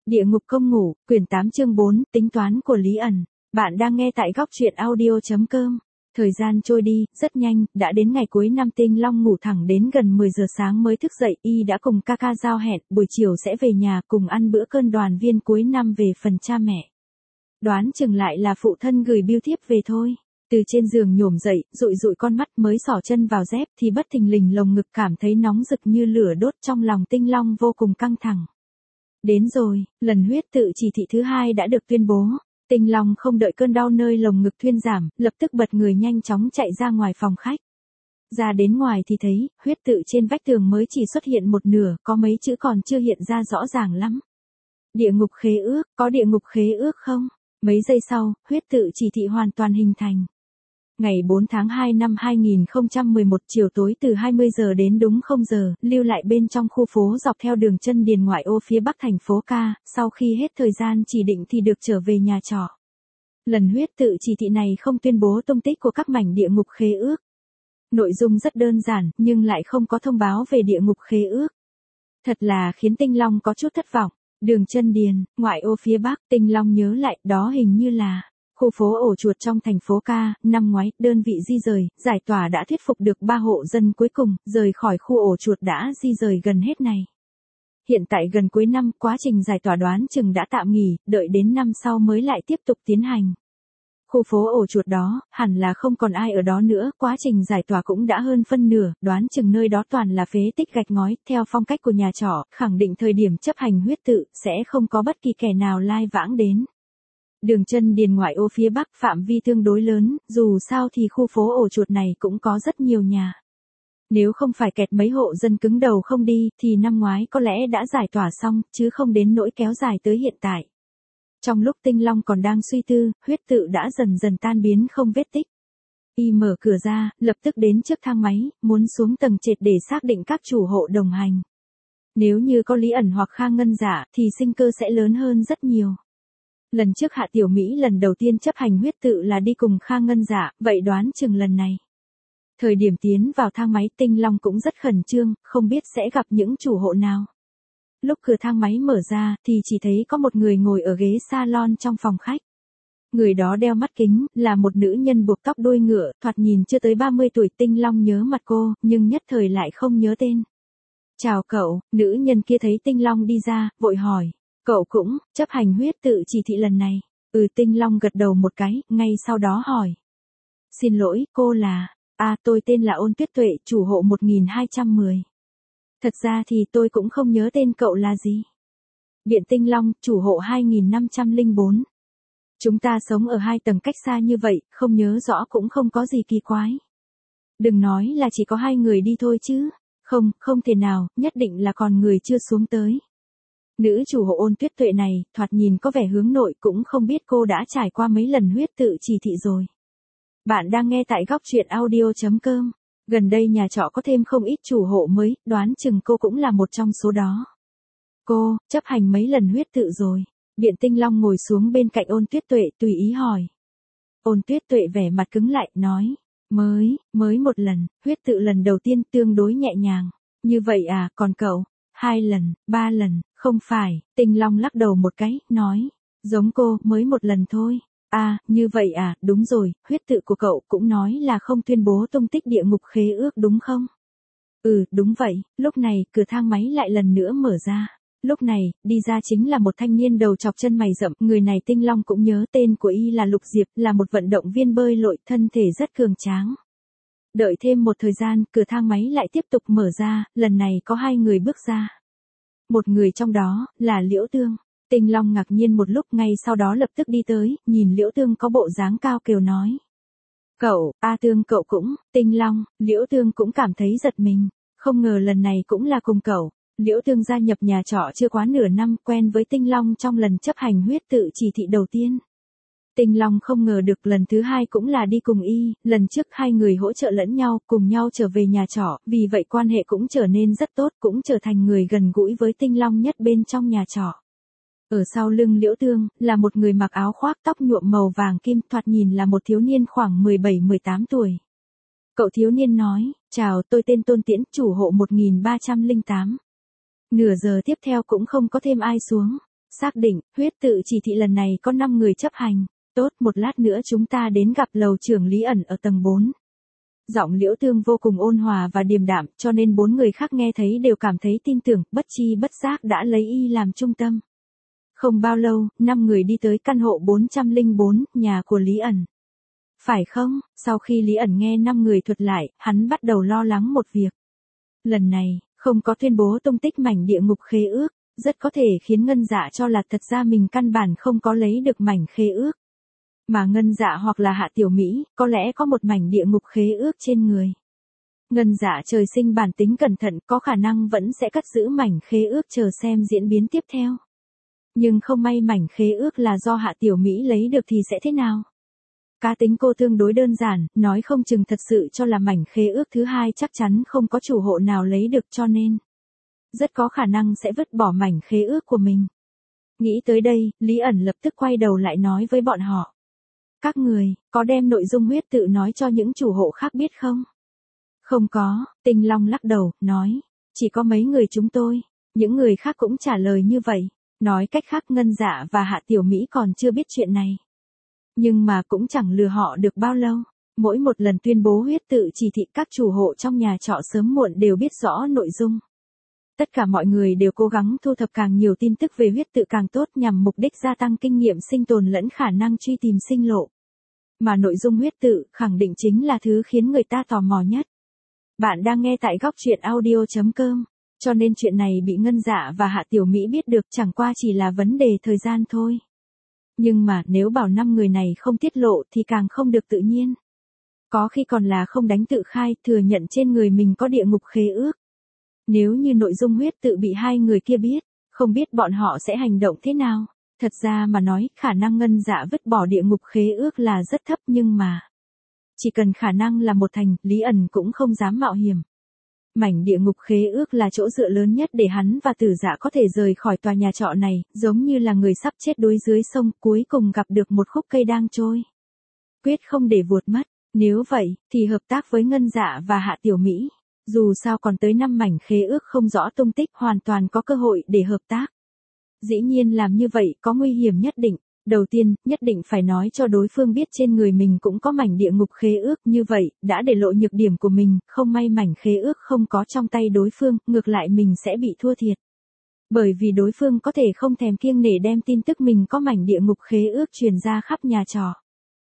Địa ngục công ngủ, quyển 8 chương 4, tính toán của Lý ẩn. Bạn đang nghe tại góc truyện audio.com. Thời gian trôi đi, rất nhanh, đã đến ngày cuối năm. Tinh Long ngủ thẳng đến gần 10 giờ sáng mới thức dậy. Y đã cùng Kaka giao hẹn, buổi chiều sẽ về nhà cùng ăn bữa cơm đoàn viên cuối năm về phần cha mẹ. Đoán chừng lại là phụ thân gửi bưu thiếp về thôi. Từ trên giường nhổm dậy, dụi dụi con mắt mới xỏ chân vào dép thì bất thình lình lồng ngực cảm thấy nóng rực như lửa đốt, trong lòng Tinh Long vô cùng căng thẳng. Đến rồi, lần huyết tự chỉ thị thứ 2 đã được tuyên bố. Tinh Long không đợi cơn đau nơi lồng ngực thuyên giảm, lập tức bật người nhanh chóng chạy ra ngoài phòng khách. Ra đến ngoài thì thấy, huyết tự trên vách tường mới chỉ xuất hiện một nửa, có mấy chữ còn chưa hiện ra rõ ràng lắm. Địa ngục khế ước, có địa ngục khế ước không? Mấy giây sau, huyết tự chỉ thị hoàn toàn hình thành. Ngày 4 tháng 2 năm 2011 chiều tối từ 20 giờ đến đúng 0 giờ, lưu lại bên trong khu phố dọc theo đường Chân Điền ngoại ô phía bắc thành phố Ca, sau khi hết thời gian chỉ định thì được trở về nhà trọ. Lần huyết tự chỉ thị này không tuyên bố tung tích của các mảnh địa ngục khế ước. Nội dung rất đơn giản, nhưng lại không có thông báo về địa ngục khế ước. Thật là khiến Tinh Long có chút thất vọng. Đường Chân Điền, ngoại ô phía bắc, Tinh Long nhớ lại, đó hình như là khu phố ổ chuột trong thành phố Ca. Năm ngoái, đơn vị di rời, giải tỏa đã thuyết phục được 3 hộ dân cuối cùng, rời khỏi khu ổ chuột đã di rời gần hết này. Hiện tại gần cuối năm, quá trình giải tỏa đoán chừng đã tạm nghỉ, đợi đến năm sau mới lại tiếp tục tiến hành. Khu phố ổ chuột đó, hẳn là không còn ai ở đó nữa, quá trình giải tỏa cũng đã hơn phân nửa, đoán chừng nơi đó toàn là phế tích gạch ngói, theo phong cách của nhà trọ, khẳng định thời điểm chấp hành huyết tự, sẽ không có bất kỳ kẻ nào lai vãng đến. Đường Chân Điền ngoại ô phía bắc phạm vi tương đối lớn, dù sao thì khu phố ổ chuột này cũng có rất nhiều nhà. Nếu không phải kẹt mấy hộ dân cứng đầu không đi, thì năm ngoái có lẽ đã giải tỏa xong, chứ không đến nỗi kéo dài tới hiện tại. Trong lúc Tinh Long còn đang suy tư, huyết tự đã dần dần tan biến không vết tích. Y mở cửa ra, lập tức đến trước thang máy, muốn xuống tầng trệt để xác định các chủ hộ đồng hành. Nếu như có Lý ẩn hoặc Kha Ngân Dạ, thì sinh cơ sẽ lớn hơn rất nhiều. Lần trước Hạ Tiểu Mỹ lần đầu tiên chấp hành huyết tự là đi cùng Kha Ngân Dạ, vậy đoán chừng lần này. Thời điểm tiến vào thang máy, Tinh Long cũng rất khẩn trương, không biết sẽ gặp những chủ hộ nào. Lúc cửa thang máy mở ra, thì chỉ thấy có một người ngồi ở ghế salon trong phòng khách. Người đó đeo mắt kính, là một nữ nhân buộc tóc đuôi ngựa, thoạt nhìn chưa tới 30 tuổi. Tinh Long nhớ mặt cô, nhưng nhất thời lại không nhớ tên. Chào cậu, nữ nhân kia thấy Tinh Long đi ra, vội hỏi. Cậu cũng chấp hành huyết tự chỉ thị lần này? Tinh Long gật đầu một cái, ngay sau đó hỏi. Xin lỗi, cô là... tôi tên là Ôn Tuyết Tuệ, chủ hộ 1210. Thật ra thì tôi cũng không nhớ tên cậu là gì. Biện Tinh Long, chủ hộ 2504. Chúng ta sống ở 2 tầng cách xa như vậy, không nhớ rõ cũng không có gì kỳ quái. Đừng nói là chỉ có 2 người đi thôi chứ. Không thể nào, nhất định là còn người chưa xuống tới. Nữ chủ hộ Ôn Tuyết Tuệ này, thoạt nhìn có vẻ hướng nội, cũng không biết cô đã trải qua mấy lần huyết tự chỉ thị rồi. Bạn đang nghe tại góc truyện audio.com. Gần đây nhà trọ có thêm không ít chủ hộ mới, đoán chừng cô cũng là một trong số đó. Cô, chấp hành mấy lần huyết tự rồi. Biện Tinh Long ngồi xuống bên cạnh Ôn Tuyết Tuệ, tùy ý hỏi. Ôn Tuyết Tuệ vẻ mặt cứng lại, nói. Mới một lần, huyết tự lần đầu tiên tương đối nhẹ nhàng. Như vậy à, còn cậu? 2 lần, 3 lần, không phải. Tinh Long lắc đầu một cái, nói. Giống cô, mới một lần thôi. Như vậy à, đúng rồi, huyết tự của cậu cũng nói là không tuyên bố tung tích địa ngục khế ước đúng không? Đúng vậy. Lúc này, cửa thang máy lại lần nữa mở ra. Lúc này, đi ra chính là một thanh niên đầu chọc chân mày rậm, người này Tinh Long cũng nhớ, tên của y là Lục Diệp, là một vận động viên bơi lội, thân thể rất cường tráng. Đợi thêm một thời gian, cửa thang máy lại tiếp tục mở ra, lần này có 2 người bước ra. Một người trong đó, là Liễu Tương. Tinh Long ngạc nhiên một lúc, ngay sau đó lập tức đi tới, nhìn Liễu Tương có bộ dáng cao kiều nói. Cậu, Tương cậu cũng, Tinh Long, Liễu Tương cũng cảm thấy giật mình, không ngờ lần này cũng là cùng cậu. Liễu Tương gia nhập nhà trọ chưa quá nửa năm, quen với Tinh Long trong lần chấp hành huyết tự chỉ thị đầu tiên. Tinh Long không ngờ được lần thứ 2 cũng là đi cùng y, lần trước 2 người hỗ trợ lẫn nhau, cùng nhau trở về nhà trọ, vì vậy quan hệ cũng trở nên rất tốt, cũng trở thành người gần gũi với Tinh Long nhất bên trong nhà trọ. Ở sau lưng Liễu Tương, là một người mặc áo khoác tóc nhuộm màu vàng kim, thoạt nhìn là một thiếu niên khoảng 17-18 tuổi. Cậu thiếu niên nói, chào, tôi tên Tôn Tiễn, chủ hộ 1308. Nửa giờ tiếp theo cũng không có thêm ai xuống. Xác định, huyết tự chỉ thị lần này có 5 người chấp hành. Tốt, một lát nữa chúng ta đến gặp lầu trưởng Lý ẩn ở tầng 4. Giọng Liễu Tương vô cùng ôn hòa và điềm đạm, cho nên 4 người khác nghe thấy đều cảm thấy tin tưởng, bất chi bất giác đã lấy y làm trung tâm. Không bao lâu, 5 người đi tới căn hộ 404, nhà của Lý ẩn. Phải không? Sau khi Lý ẩn nghe 5 người thuật lại, hắn bắt đầu lo lắng một việc. Lần này, không có tuyên bố tung tích mảnh địa ngục khế ước, rất có thể khiến Ngân Dạ cho là thật ra mình căn bản không có lấy được mảnh khế ước. Mà Ngân Dạ hoặc là Hạ Tiểu Mỹ, có lẽ có một mảnh địa ngục khế ước trên người. Ngân Dạ trời sinh bản tính cẩn thận, có khả năng vẫn sẽ cất giữ mảnh khế ước chờ xem diễn biến tiếp theo. Nhưng không may mảnh khế ước là do Hạ Tiểu Mỹ lấy được thì sẽ thế nào? Cá tính cô tương đối đơn giản, nói không chừng thật sự cho là mảnh khế ước thứ hai chắc chắn không có chủ hộ nào lấy được cho nên. Rất có khả năng sẽ vứt bỏ mảnh khế ước của mình. Nghĩ tới đây, Lý ẩn lập tức quay đầu lại nói với bọn họ. Các người, có đem nội dung huyết tự nói cho những chủ hộ khác biết không? Không có, Tinh Long lắc đầu, nói. Chỉ có mấy người chúng tôi, những người khác cũng trả lời như vậy. Nói cách khác Ngân Dạ và Hạ Tiểu Mỹ còn chưa biết chuyện này. Nhưng mà cũng chẳng lừa họ được bao lâu. Mỗi một lần tuyên bố huyết tự chỉ thị các chủ hộ trong nhà trọ sớm muộn đều biết rõ nội dung. Tất cả mọi người đều cố gắng thu thập càng nhiều tin tức về huyết tự càng tốt nhằm mục đích gia tăng kinh nghiệm sinh tồn lẫn khả năng truy tìm sinh lộ. Mà nội dung huyết tự khẳng định chính là thứ khiến người ta tò mò nhất. Bạn đang nghe tại góc truyện audio.com, cho nên chuyện này bị Ngân Dạ và Hạ Tiểu Mỹ biết được chẳng qua chỉ là vấn đề thời gian thôi. Nhưng mà nếu bảo 5 người này không tiết lộ thì càng không được tự nhiên. Có khi còn là không đánh tự khai, thừa nhận trên người mình có địa ngục khế ước. Nếu như nội dung huyết tự bị 2 người kia biết, không biết bọn họ sẽ hành động thế nào. Thật ra mà nói, khả năng Ngân Dạ vứt bỏ địa ngục khế ước là rất thấp nhưng mà. Chỉ cần khả năng là một thành, Lý ẩn cũng không dám mạo hiểm. Mảnh địa ngục khế ước là chỗ dựa lớn nhất để hắn và Tử Dạ có thể rời khỏi tòa nhà trọ này, giống như là người sắp chết đuối dưới sông, cuối cùng gặp được một khúc cây đang trôi. Quyết không để vụt mất, nếu vậy, thì hợp tác với Ngân Dạ và Hạ Tiểu Mỹ. Dù sao còn tới 5 mảnh khế ước không rõ tung tích hoàn toàn có cơ hội để hợp tác. Dĩ nhiên làm như vậy có nguy hiểm nhất định. Đầu tiên, nhất định phải nói cho đối phương biết trên người mình cũng có mảnh địa ngục khế ước, như vậy, đã để lộ nhược điểm của mình, không may mảnh khế ước không có trong tay đối phương, ngược lại mình sẽ bị thua thiệt. Bởi vì đối phương có thể không thèm kiêng nể đem tin tức mình có mảnh địa ngục khế ước truyền ra khắp nhà trọ.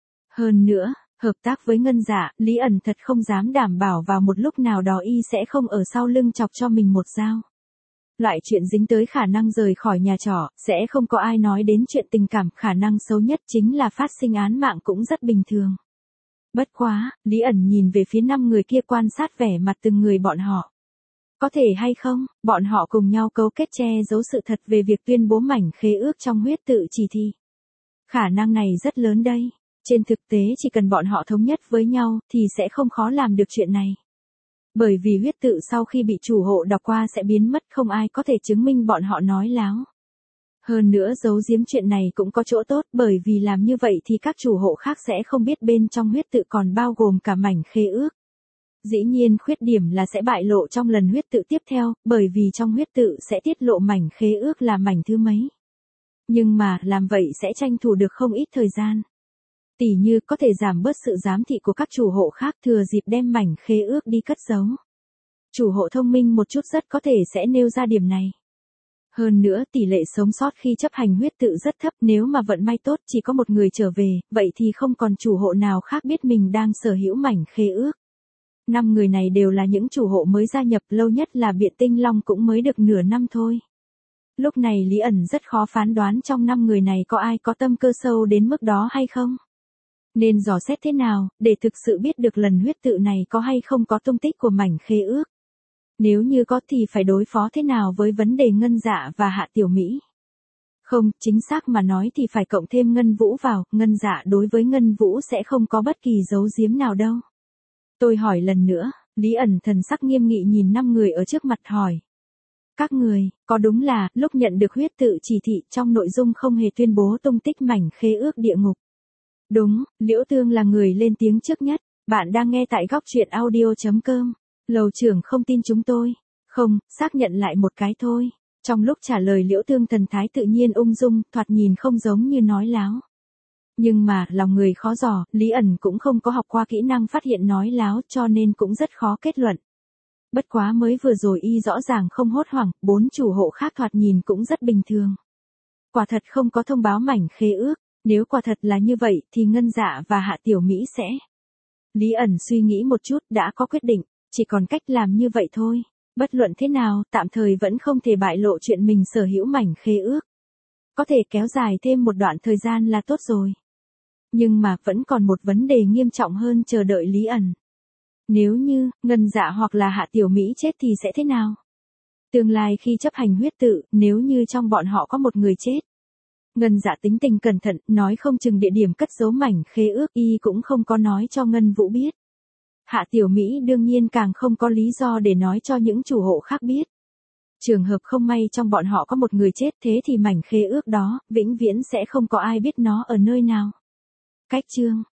Hơn nữa, hợp tác với Ngân Dạ, Lý ẩn thật không dám đảm bảo vào một lúc nào đó y sẽ không ở sau lưng chọc cho mình một dao. Loại chuyện dính tới khả năng rời khỏi nhà trọ, sẽ không có ai nói đến chuyện tình cảm, khả năng xấu nhất chính là phát sinh án mạng cũng rất bình thường. Bất quá, Lý ẩn nhìn về phía 5 người kia quan sát vẻ mặt từng người bọn họ. Có thể hay không, bọn họ cùng nhau cấu kết che giấu sự thật về việc tuyên bố mảnh khế ước trong huyết tự chỉ thị. Khả năng này rất lớn đây. Trên thực tế chỉ cần bọn họ thống nhất với nhau thì sẽ không khó làm được chuyện này. Bởi vì huyết tự sau khi bị chủ hộ đọc qua sẽ biến mất, không ai có thể chứng minh bọn họ nói láo. Hơn nữa giấu giếm chuyện này cũng có chỗ tốt, bởi vì làm như vậy thì các chủ hộ khác sẽ không biết bên trong huyết tự còn bao gồm cả mảnh khế ước. Dĩ nhiên khuyết điểm là sẽ bại lộ trong lần huyết tự tiếp theo, bởi vì trong huyết tự sẽ tiết lộ mảnh khế ước là mảnh thứ mấy. Nhưng mà làm vậy sẽ tranh thủ được không ít thời gian. Tỉ như có thể giảm bớt sự giám thị của các chủ hộ khác, thừa dịp đem mảnh khế ước đi cất giấu. Chủ hộ thông minh một chút rất có thể sẽ nêu ra điểm này. Hơn nữa tỷ lệ sống sót khi chấp hành huyết tự rất thấp, nếu mà vận may tốt chỉ có một người trở về, vậy thì không còn chủ hộ nào khác biết mình đang sở hữu mảnh khế ước. 5 người này đều là những chủ hộ mới gia nhập, lâu nhất là Biện Tinh Long cũng mới được nửa năm thôi. Lúc này Lý ẩn rất khó phán đoán trong 5 người này có ai có tâm cơ sâu đến mức đó hay không. Nên dò xét thế nào, để thực sự biết được lần huyết tự này có hay không có tung tích của mảnh khế ước. Nếu như có thì phải đối phó thế nào với vấn đề Ngân Dạ và Hạ Tiểu Mỹ. Không, chính xác mà nói thì phải cộng thêm Ngân Vũ vào, Ngân Dạ đối với Ngân Vũ sẽ không có bất kỳ giấu giếm nào đâu. Tôi hỏi lần nữa, Lý ẩn thần sắc nghiêm nghị nhìn 5 người ở trước mặt hỏi. Các người, có đúng là, lúc nhận được huyết tự chỉ thị trong nội dung không hề tuyên bố tung tích mảnh khế ước địa ngục? Đúng, Liễu Tương là người lên tiếng trước nhất. Bạn đang nghe tại góc truyện audio.com. Lầu trưởng không tin chúng tôi. Không, xác nhận lại một cái thôi. Trong lúc trả lời Liễu Tương thần thái tự nhiên ung dung, thoạt nhìn không giống như nói láo. Nhưng mà, lòng người khó dò, Lý ẩn cũng không có học qua kỹ năng phát hiện nói láo cho nên cũng rất khó kết luận. Bất quá mới vừa rồi y rõ ràng không hốt hoảng, 4 chủ hộ khác thoạt nhìn cũng rất bình thường. Quả thật không có thông báo mảnh khế ước, nếu quả thật là như vậy thì Ngân Dạ và Hạ Tiểu Mỹ sẽ. Lý ẩn suy nghĩ một chút đã có quyết định, chỉ còn cách làm như vậy thôi. Bất luận thế nào, tạm thời vẫn không thể bại lộ chuyện mình sở hữu mảnh khế ước. Có thể kéo dài thêm một đoạn thời gian là tốt rồi. Nhưng mà vẫn còn một vấn đề nghiêm trọng hơn chờ đợi Lý ẩn. Nếu như, Ngân Dạ hoặc là Hạ Tiểu Mỹ chết thì sẽ thế nào? Tương lai khi chấp hành huyết tự, nếu như trong bọn họ có một người chết. Ngân Dạ tính tình cẩn thận, nói không chừng địa điểm cất giấu mảnh khế ước y cũng không có nói cho Ngân Vũ biết. Hạ Tiểu Mỹ đương nhiên càng không có lý do để nói cho những chủ hộ khác biết. Trường hợp không may trong bọn họ có một người chết thế thì mảnh khế ước đó, vĩnh viễn sẽ không có ai biết nó ở nơi nào. Cách chương